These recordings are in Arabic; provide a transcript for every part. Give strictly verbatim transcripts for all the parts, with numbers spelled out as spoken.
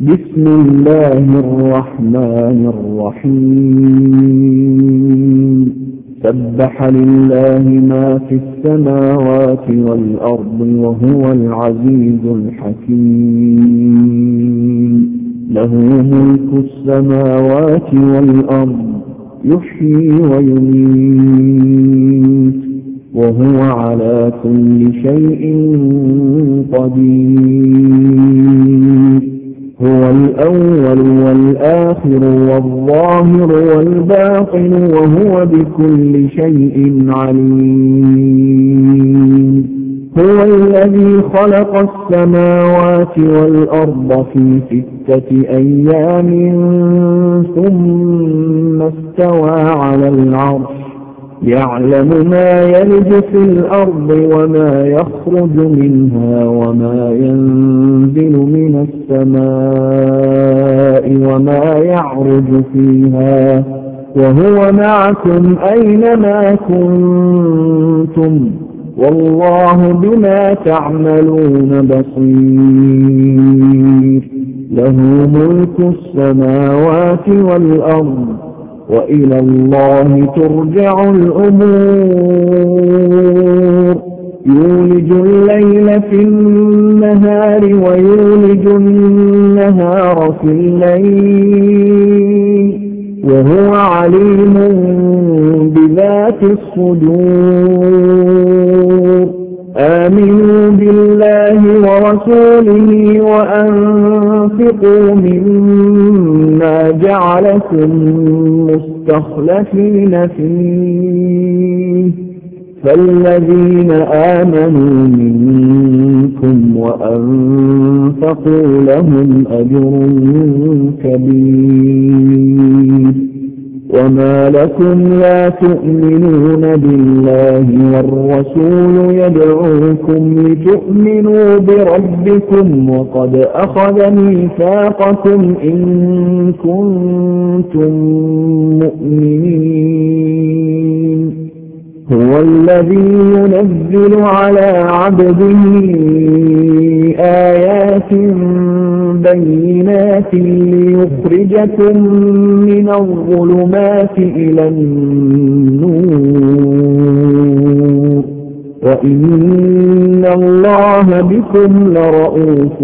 بسم الله الرحمن الرحيم سبح لله ما في السماوات والأرض وهو العزيز الحكيم له ملك السماوات والأرض يحيي ويميت وهو على كل شيء قدير هو الأول والآخر والظاهر والباطن وهو بكل شيء عليم هو الذي خلق السماوات والأرض في ستة أيام ثم استوى على العرش يعلم ما يلج في الأرض وما يخرج منها وما ينزل من السماء وما يعرج فيها وهو معكم أينما كنتم والله بما تعملون بصير له ملك السماوات والأرض وإلى الله ترجع الأمور يولج الليل في النهار ويولج النهار في الليل وهو عليم بذات الصدور آمنوا بالله ورسوله وأنفقوا مما جعلكم مستخلفين فيه فالذين آمنوا منكم وأنفقوا لهم أجر كبير وما لكم لا تؤمنون بالله والرسول يدعوكم لتؤمنوا بربكم وقد أخذ ميثاقكم إن كنتم مؤمنين هو الذي ينزل على عبده آيات بينات ليخرجكم من الظلمات إلى النور وإن الله بكم لرءوف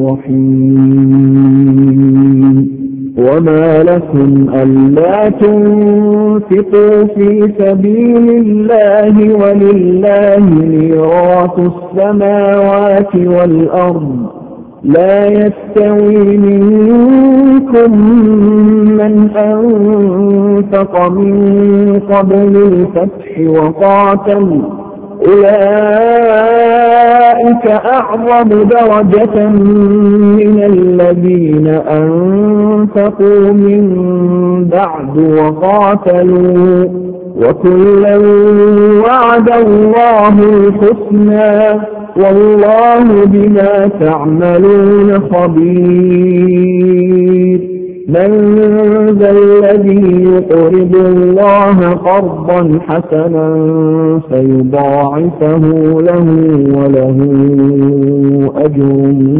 رحيم وما لكم ألا تنفقوا في سبيل الله ولله ميراث السماوات والأرض لا يستوي منكم من أنفق من قبل الفتح وقاتل أولئك أعظم درجة من الذين أنفقوا من بعد وقاتلوا وكلا وعد الله الحسنى والله بما تعملون خبير من ذا الذي يقرض الله قرضا حسنا فيضاعفه له وله أجر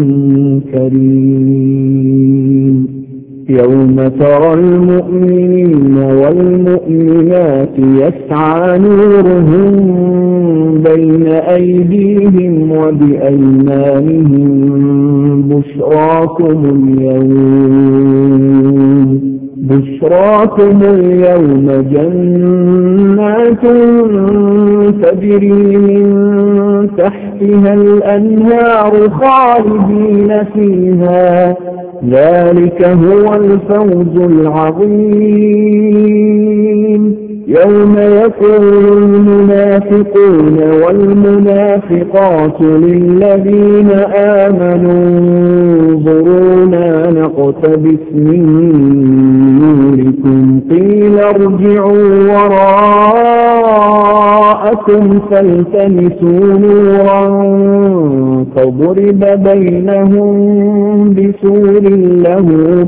كريم يوم ترى المؤمنين والمؤمنات يسعى نورهم بين أيديهم وبأيمانهم بشراكم اليوم بشراكم اليوم جنات تجري من تحتها الأنهار خالدين فيها ذلك هو الفوز العظيم يوم يقول المنافقون والمنافقات للذين آمنوا انظرونا نقتبس من نوركم قيل ارجعوا وراءكم فالتمسوا نورا فضرب بينهم بسور له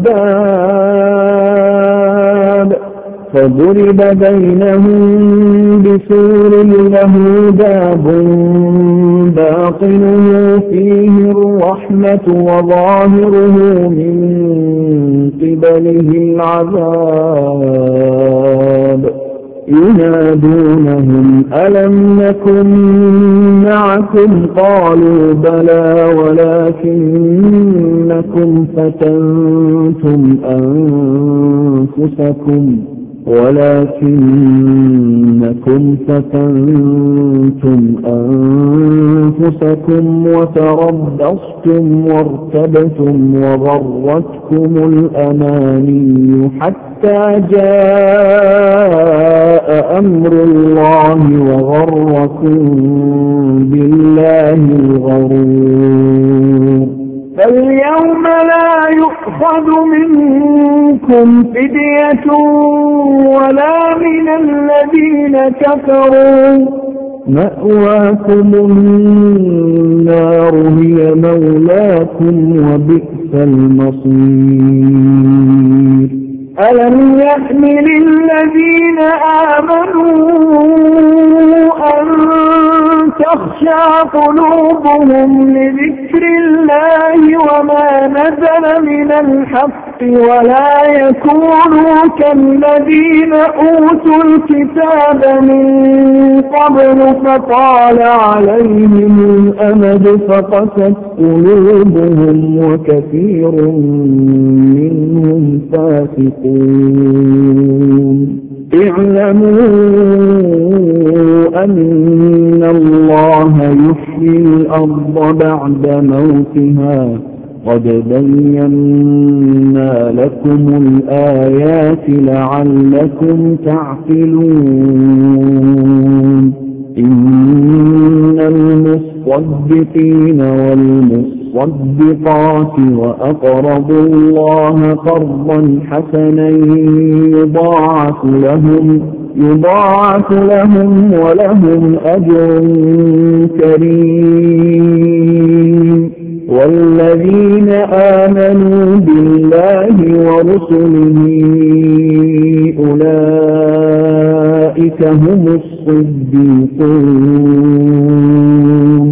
باب فضرب بينهم بسور له باب باطنه فيه الرحمة وظاهره من قبله العذاب ينادونهم ألم نكن معكم قالوا بلى ولكنكم فتنتم أنفسكم ولكنكم فتنتم أنفسكم وتربصتم وارتبتم وغرتكم الأماني حتى جاء أمر الله وغركم بالله الغرور فاليوم لا يؤخذ منكم فدية ولا من الذين كفروا مأواكم النار هي مولاكم وبئس المصير ألم يأن للذين آمنوا أن تخشع قلوبهم لذكر الله وما نزل من الحق ولا يكونوا كالذين أوتوا الكتاب من قبل فطال عليهم الأمد فقست قلوبهم وكثير منهم فاسقون اعلموا أن الله يحيي الأرض بعد موتها قد بينا لكم الآيات لعلكم تعقلون إن المصدقين والمصدقات وأقرضوا الله قرضا حسنا يضاعف لهم يضاعف لهم ولهم أجر كريم والذين آمنوا بالله ورسله أولئك هم الصديقون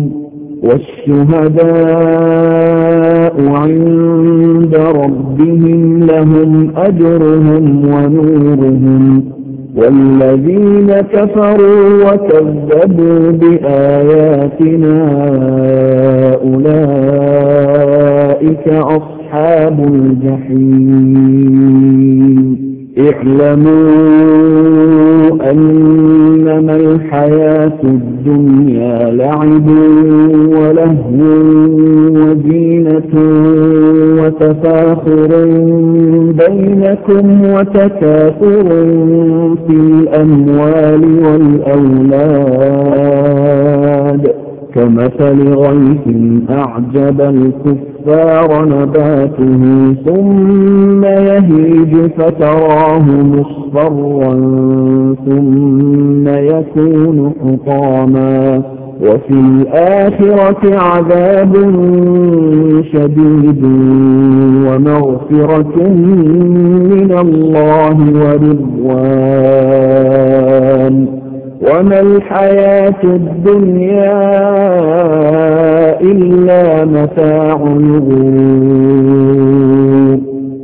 والشهداء عند ربهم لهم أجرهم ونورهم والذين كفروا وكذبوا بآياتنا أولئك أصحاب الجحيم اعلموا أنما الحياة الدنيا لعب ولهو وزينة وتفاخر بينكم وتكاثر في الأموال والأولاد كمثل غيث أعجب الكفار نباته ثم يهيج فتراه مصفرا ثم يكون حطاما وفي الآخرة عذاب شديد ومغفرة من الله ورضوان وما الحياة الدنيا إلا متاع الغرور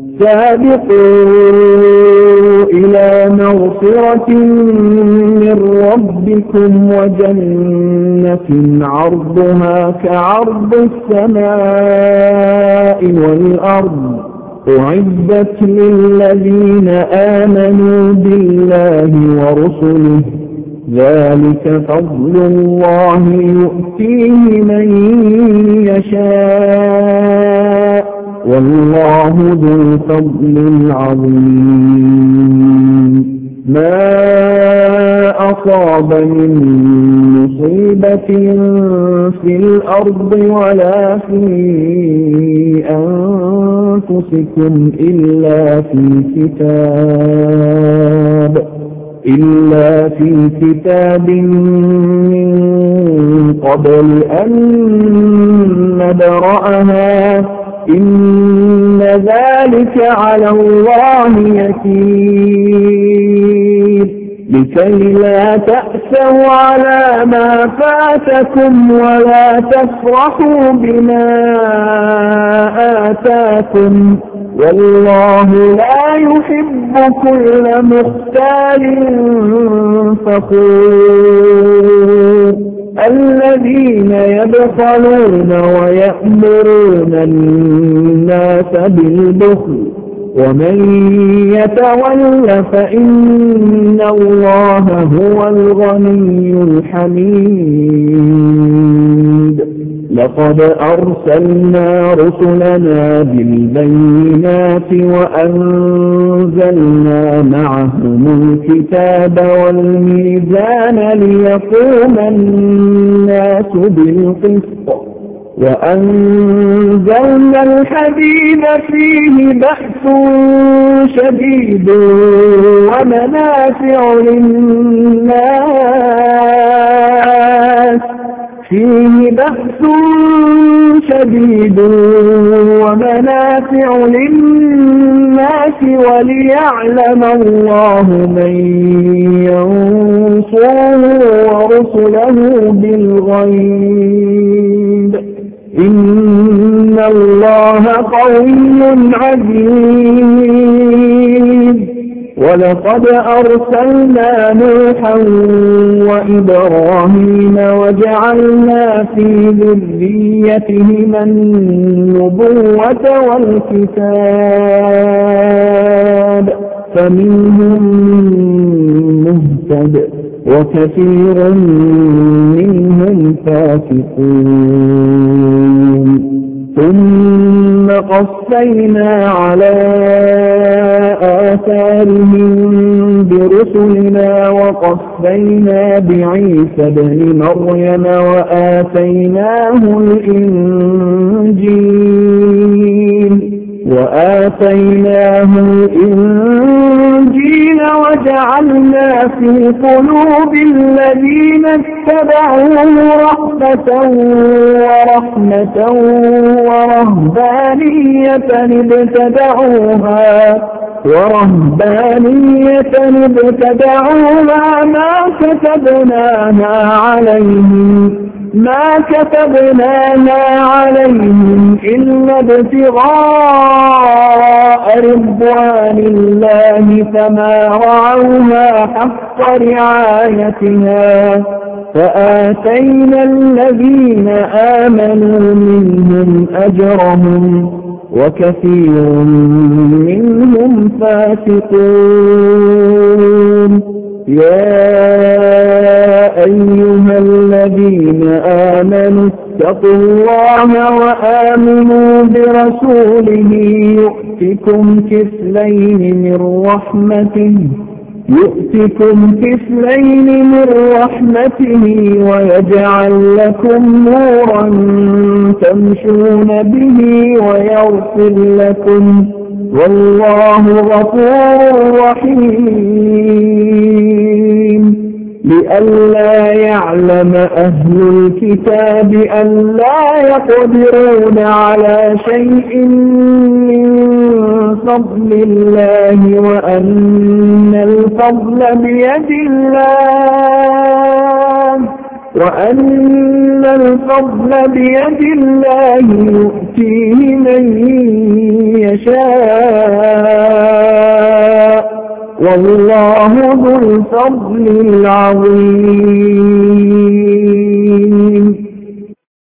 سابقوا إلى مغفرة من ربكم وجنة عرضها كعرض السماء والأرض أعدت للذين آمنوا بالله ورسله ذلك فضل الله يؤتيه من يشاء والله ذو الفضل العظيم ما أصاب من مصيبة في الأرض ولا في أنفسكم إلا في كتاب إلا في كتاب من قبل أن نبرأها إن ذلك على الله يسير لكي لا تأسوا على ما فاتكم ولا تفرحوا بما آتاكم والله لا يحب كل مختال فخور الذين يبخلون ويأمرون الناس بالبخل ومن يتول فإن الله هو الغني الحميد لقد أرسلنا رسلنا بالبينات وأنزلنا معهم الكتاب والميزان ليقوم الناس بالقسط وأنزلنا الحديد فيه بأس شديد ومنافع للناس فيه بأس شديد ومنافع للناس وليعلم الله من ينصره ورسله بالغيب إن الله قوي عزيز ولقد أرسلنا نوحا وإبراهيم وجعلنا في ذريتهما النبوة والكتاب فمنهم مهتد وكثير منهم فاسقون ثم قفينا على آثارهم برسلنا وقفينا بعيسى ابن مريم وآتيناه الإنجيل وآتيناه الإنجيل وجعلنا في قلوب الذين اتبعوه رحمة ورحمة ورهبانية ابتدعوها ورهبانية ابتدعوها ما كتبناها عليهم ما كتبناها عليهم إلا ابتغاء رضوان الله فما رعوها حق رعايتها فآتينا الذين آمنوا منهم أجرهم وكثير منهم فاسقون يا أيها الذين آمنوا اتقوا الله وآمنوا برسوله يؤتكم كفلين من رحمته يؤتكم كفلين من رحمته ويجعل لكم نورا تمشون به ويغفر لكم والله غفور رحيم لئلا يعلم أهل الكتاب ألا يقدرون على شيء من فضل الله وأن الفضل بيد الله وأن الفضل بيد الله يؤتيه من يشاء والله ذو الفضل العظيم